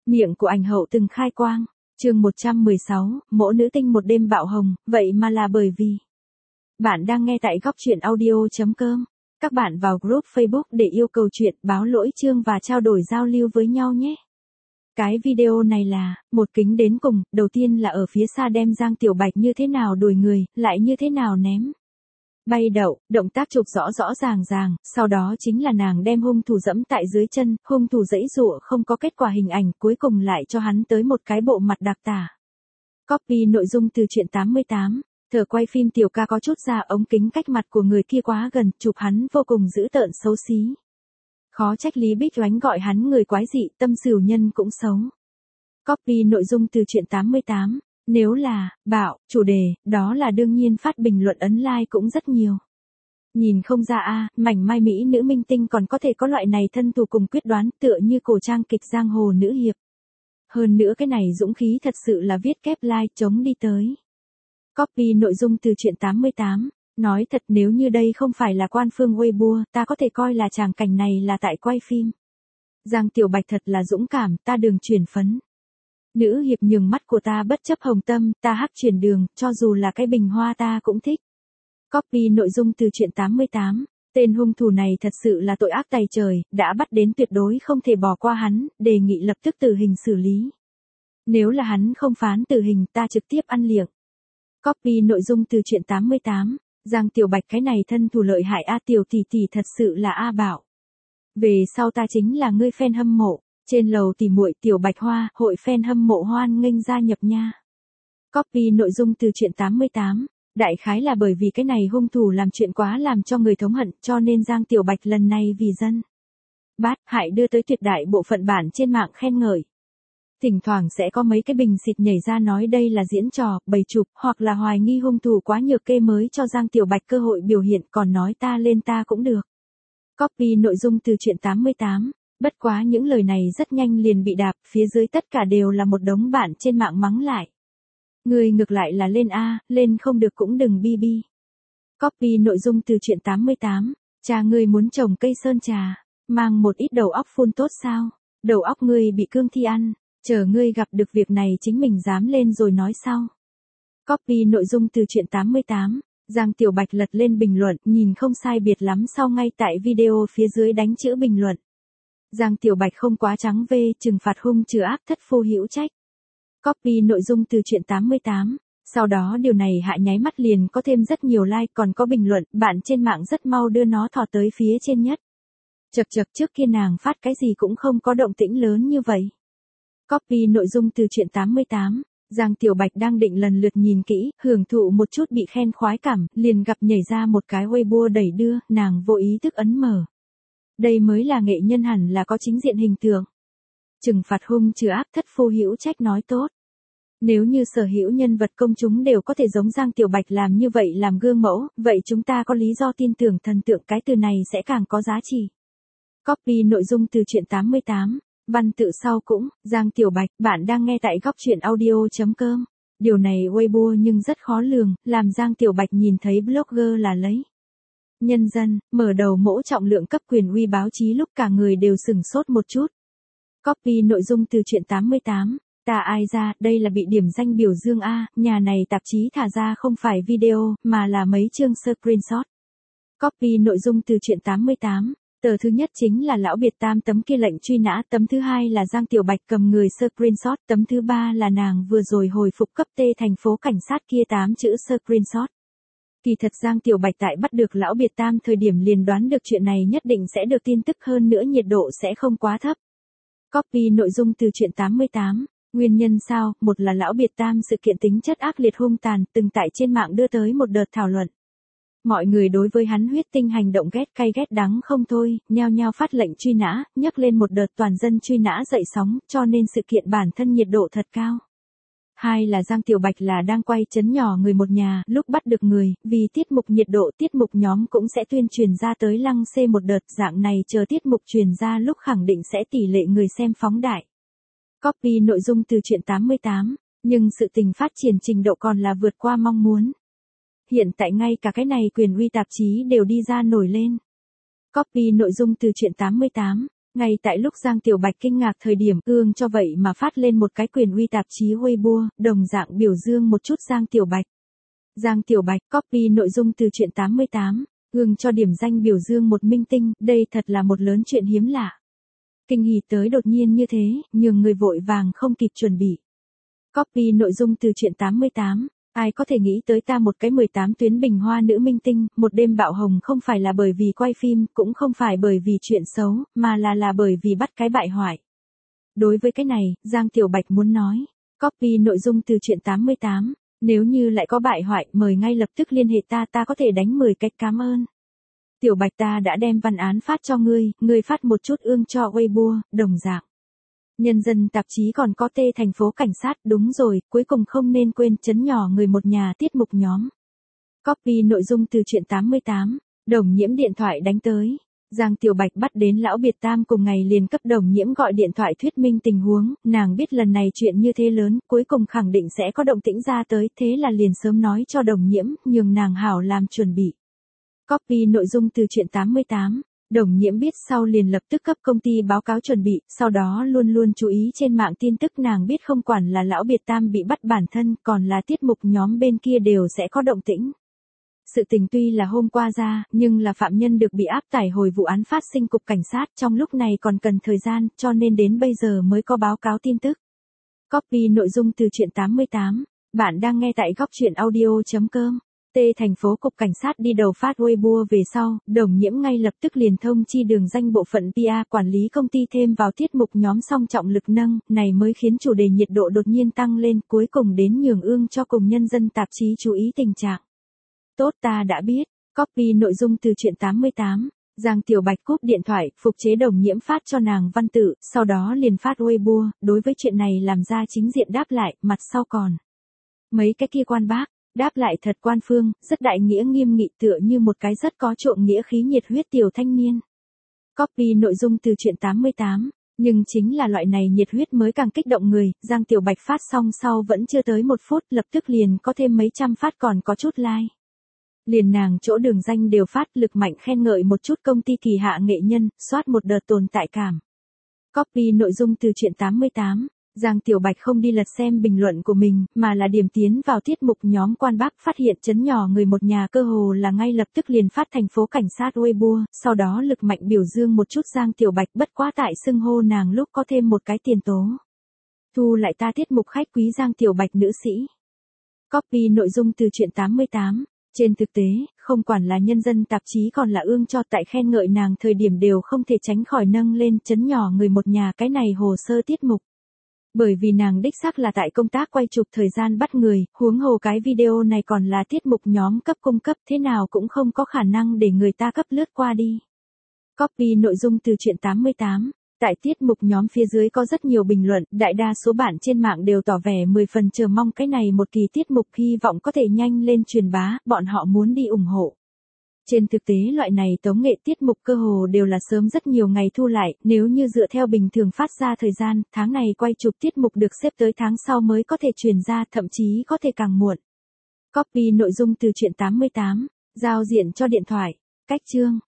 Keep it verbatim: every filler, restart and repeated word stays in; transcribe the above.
Miệng của ảnh hậu từng khai quang. Chương một trăm mười sáu, Mỗ nữ tinh một đêm bạo hồng, vậy mà là bởi vì. Bạn đang nghe tại góc truyện audio.com. Các bạn vào group Facebook để yêu cầu chuyện, báo lỗi chương và trao đổi giao lưu với nhau nhé. Cái video này là, một kính đến cùng, đầu tiên là ở phía xa đem Giang Tiểu Bạch như thế nào đuổi người, lại như thế nào ném. Bay đậu, động tác chụp rõ rõ ràng ràng, sau đó chính là nàng đem hung thủ dẫm tại dưới chân, hung thủ giãy giụa không có kết quả hình ảnh, cuối cùng lại cho hắn tới một cái bộ mặt đặc tả. Copy nội dung từ truyện tám mươi tám, thợ quay phim Tiểu Ca có chút ra ống kính cách mặt của người kia quá gần, chụp hắn vô cùng dữ tợn xấu xí. Khó trách Lý Bích Oánh gọi hắn người quái dị, tâm sửu nhân cũng xấu. Copy nội dung từ truyện tám mươi tám. Nếu là, bạo, chủ đề, đó là đương nhiên phát bình luận ấn like cũng rất nhiều. Nhìn không ra a, mảnh mai Mỹ nữ minh tinh còn có thể có loại này thân thủ cùng quyết đoán tựa như cổ trang kịch giang hồ nữ hiệp. Hơn nữa cái này dũng khí thật sự là viết kép like chống đi tới. Copy nội dung từ truyện tám mươi tám. Nói thật nếu như đây không phải là quan phương Weibo, ta có thể coi là tràng cảnh này là tại quay phim. Giang Tiểu Bạch thật là dũng cảm, ta đường chuyển phấn. Nữ hiệp nhường mắt của ta bất chấp hồng tâm, ta hắc chuyển đường, cho dù là cái bình hoa ta cũng thích. Copy nội dung từ truyện tám mươi tám. Tên hung thủ này thật sự là tội ác tày trời, đã bắt đến tuyệt đối không thể bỏ qua hắn, đề nghị lập tức tử hình xử lý. Nếu là hắn không phán tử hình ta trực tiếp ăn liệng. Copy nội dung từ truyện tám mươi tám. Giang Tiểu Bạch cái này thân thủ lợi hại A Tiểu tỷ tỷ thật sự là A Bảo. Về sau ta chính là ngươi fan hâm mộ. Trên lầu tỉ muội Tiểu Bạch Hoa, hội fan hâm mộ hoan nghênh gia nhập nha. Copy nội dung từ truyện tám mươi tám. Đại khái là bởi vì cái này hung thủ làm chuyện quá làm cho người thống hận, cho nên Giang Tiểu Bạch lần này vì dân bát hại đưa tới tuyệt đại bộ phận bản trên mạng khen ngợi. Thỉnh thoảng sẽ có mấy cái bình xịt nhảy ra nói đây là diễn trò, bày chụp, hoặc là hoài nghi hung thủ quá nhược kê mới cho Giang Tiểu Bạch cơ hội biểu hiện, còn nói ta lên ta cũng được. Copy nội dung từ truyện tám mươi tám. Bất quá những lời này rất nhanh liền bị đạp, phía dưới tất cả đều là một đống bạn trên mạng mắng lại. Người ngược lại là lên A, lên không được cũng đừng bi bi. Copy nội dung từ truyện tám mươi tám. Cha ngươi muốn trồng cây sơn trà, mang một ít đầu óc phun tốt sao? Đầu óc ngươi bị cương thi ăn, chờ ngươi gặp được việc này chính mình dám lên rồi nói sau. Copy nội dung từ truyện tám mươi tám. Giang Tiểu Bạch lật lên bình luận, nhìn không sai biệt lắm sau ngay tại video phía dưới đánh chữ bình luận. Giang Tiểu Bạch không quá trắng V, trừng phạt hung trừ ác thất phu hữu trách. Copy nội dung từ truyện tám mươi tám. Sau đó điều này hạ nháy mắt liền có thêm rất nhiều like, còn có bình luận, bạn trên mạng rất mau đưa nó thò tới phía trên nhất. Chật chật trước kia nàng phát cái gì cũng không có động tĩnh lớn như vậy. Copy nội dung từ truyện tám mươi tám. Giang Tiểu Bạch đang định lần lượt nhìn kỹ, hưởng thụ một chút bị khen khoái cảm, liền gặp nhảy ra một cái Weibo đẩy đưa, nàng vô ý thức ấn mở. Đây mới là nghệ nhân hẳn là có chính diện hình tượng. Trừng phạt hung trừ ác thất phu hữu trách nói tốt. Nếu như sở hữu nhân vật công chúng đều có thể giống Giang Tiểu Bạch làm như vậy làm gương mẫu, vậy chúng ta có lý do tin tưởng thần tượng cái từ này sẽ càng có giá trị. Copy nội dung từ truyện tám mươi tám. Văn tự sau cũng, Giang Tiểu Bạch, bạn đang nghe tại góc truyện audio.com. Điều này Weibo nhưng rất khó lường, làm Giang Tiểu Bạch nhìn thấy blogger là lấy. Nhân dân, mở đầu mỗ trọng lượng cấp quyền uy báo chí lúc cả người đều sửng sốt một chút. Copy nội dung từ truyện tám mươi tám. Ta ai ra, đây là bị điểm danh biểu dương A, nhà này tạp chí thả ra không phải video, mà là mấy chương screenshot. Copy nội dung từ truyện tám mươi tám. Tờ thứ nhất chính là lão biệt tam tấm kia lệnh truy nã, tấm thứ hai là Giang Tiểu Bạch cầm người screenshot, tấm thứ ba là nàng vừa rồi hồi phục cấp T thành phố cảnh sát kia tám chữ screenshot. Kỳ thật Giang Tiểu Bạch tại bắt được lão biệt tam thời điểm liền đoán được chuyện này nhất định sẽ được tin tức hơn nữa nhiệt độ sẽ không quá thấp. Copy nội dung từ truyện tám mươi tám. Nguyên nhân sao? Một là lão biệt tam sự kiện tính chất ác liệt hung tàn, từng tại trên mạng đưa tới một đợt thảo luận. Mọi người đối với hắn huyết tinh hành động ghét cay ghét đắng không thôi, nhao nhao phát lệnh truy nã, nhấc lên một đợt toàn dân truy nã dậy sóng, cho nên sự kiện bản thân nhiệt độ thật cao. Hai là Giang Tiểu Bạch là đang quay chấn nhỏ người một nhà, lúc bắt được người, vì tiết mục nhiệt độ tiết mục nhóm cũng sẽ tuyên truyền ra tới lăng xê một đợt, dạng này chờ tiết mục truyền ra lúc khẳng định sẽ tỷ lệ người xem phóng đại. Copy nội dung từ truyện tám mươi tám, nhưng sự tình phát triển trình độ còn là vượt qua mong muốn. Hiện tại ngay cả cái này quyền uy tạp chí đều đi ra nổi lên. Copy nội dung từ truyện tám mươi tám. Ngay tại lúc Giang Tiểu Bạch kinh ngạc thời điểm ương cho vậy mà phát lên một cái quyền uy tạp chí Weibo, đồng dạng biểu dương một chút Giang Tiểu Bạch. Giang Tiểu Bạch copy nội dung từ truyện tám mươi tám, ương cho điểm danh biểu dương một minh tinh, đây thật là một lớn chuyện hiếm lạ. Kinh hỉ tới đột nhiên như thế, nhường người vội vàng không kịp chuẩn bị. Copy nội dung từ truyện tám mươi tám, ai có thể nghĩ tới ta một cái mười tám tuyến bình hoa nữ minh tinh, một đêm bạo hồng không phải là bởi vì quay phim, cũng không phải bởi vì chuyện xấu, mà là là bởi vì bắt cái bại hoại. Đối với cái này, Giang Tiểu Bạch muốn nói, copy nội dung từ truyện tám mươi tám, nếu như lại có bại hoại, mời ngay lập tức liên hệ ta, ta có thể đánh mười cách cảm ơn. Tiểu Bạch ta đã đem văn án phát cho ngươi, ngươi phát một chút ương cho Weibo, đồng dạng. Nhân dân tạp chí còn có tê thành phố cảnh sát, đúng rồi, cuối cùng không nên quên chấn nhỏ người một nhà tiết mục nhóm. Copy nội dung từ truyện tám mươi tám, Đồng Nhiễm điện thoại đánh tới. Giang Tiểu Bạch bắt đến lão biệt tam cùng ngày liền cấp Đồng Nhiễm gọi điện thoại thuyết minh tình huống, nàng biết lần này chuyện như thế lớn, cuối cùng khẳng định sẽ có động tĩnh ra tới, thế là liền sớm nói cho Đồng Nhiễm, nhường nàng hảo làm chuẩn bị. Copy nội dung từ truyện tám mươi tám, Đồng Nhiễm biết sau liền lập tức cấp công ty báo cáo chuẩn bị, sau đó luôn luôn chú ý trên mạng tin tức, nàng biết không quản là lão biệt tam bị bắt bản thân, còn là tiết mục nhóm bên kia đều sẽ có động tĩnh. Sự tình tuy là hôm qua ra, nhưng là phạm nhân được bị áp tải hồi vụ án phát sinh cục cảnh sát, trong lúc này còn cần thời gian, cho nên đến bây giờ mới có báo cáo tin tức. Copy nội dung từ truyện tám mươi tám, bạn đang nghe tại góc truyện audio chấm com. Tê thành phố cục cảnh sát đi đầu phát Weibo về sau, Đồng Nhiễm ngay lập tức liền thông chi đường danh bộ phận pê e quản lý công ty thêm vào tiết mục nhóm song trọng lực nâng, này mới khiến chủ đề nhiệt độ đột nhiên tăng lên, cuối cùng đến nhường ương cho cùng nhân dân tạp chí chú ý tình trạng. Tốt ta đã biết, copy nội dung từ truyện tám mươi tám, Giang Tiểu Bạch cúp điện thoại, phục chế Đồng Nhiễm phát cho nàng văn tự, sau đó liền phát Weibo, đối với chuyện này làm ra chính diện đáp lại, mặt sau còn. Mấy cái kia quan bác. Đáp lại thật quan phương, rất đại nghĩa nghiêm nghị tựa như một cái rất có trộm nghĩa khí nhiệt huyết tiểu thanh niên. Copy nội dung từ truyện tám mươi tám, nhưng chính là loại này nhiệt huyết mới càng kích động người, Giang Tiểu Bạch phát xong sau vẫn chưa tới một phút, lập tức liền có thêm mấy trăm phát còn có chút like. Liền nàng chỗ đường danh đều phát lực mạnh khen ngợi một chút công ty kỳ hạ nghệ nhân, soát một đợt tồn tại cảm. Copy nội dung từ truyện tám mươi tám. Giang Tiểu Bạch không đi lật xem bình luận của mình, mà là điểm tiến vào tiết mục nhóm quan bác, phát hiện chấn nhỏ người một nhà cơ hồ là ngay lập tức liền phát thành phố cảnh sát Weibo, sau đó lực mạnh biểu dương một chút Giang Tiểu Bạch, bất quá tại xưng hô nàng lúc có thêm một cái tiền tố. Thu lại ta tiết mục khách quý Giang Tiểu Bạch nữ sĩ. Copy nội dung từ truyện tám mươi tám. Trên thực tế, không quản là nhân dân tạp chí còn là ương cho tại khen ngợi nàng thời điểm đều không thể tránh khỏi nâng lên chấn nhỏ người một nhà cái này hồ sơ tiết mục. Bởi vì nàng đích xác là tại công tác quay chụp thời gian bắt người, huống hồ cái video này còn là tiết mục nhóm cấp cung cấp, thế nào cũng không có khả năng để người ta cấp lướt qua đi. Copy nội dung từ truyện tám mươi tám. Tại tiết mục nhóm phía dưới có rất nhiều bình luận, đại đa số bạn trên mạng đều tỏ vẻ mười phần chờ mong cái này một kỳ tiết mục, hy vọng có thể nhanh lên truyền bá, bọn họ muốn đi ủng hộ. Trên thực tế loại này tống nghệ tiết mục cơ hồ đều là sớm rất nhiều ngày thu lại, nếu như dựa theo bình thường phát ra thời gian, tháng này quay chụp tiết mục được xếp tới tháng sau mới có thể truyền ra, thậm chí có thể càng muộn. Copy nội dung từ truyện tám mươi tám, giao diện cho điện thoại, cách chương.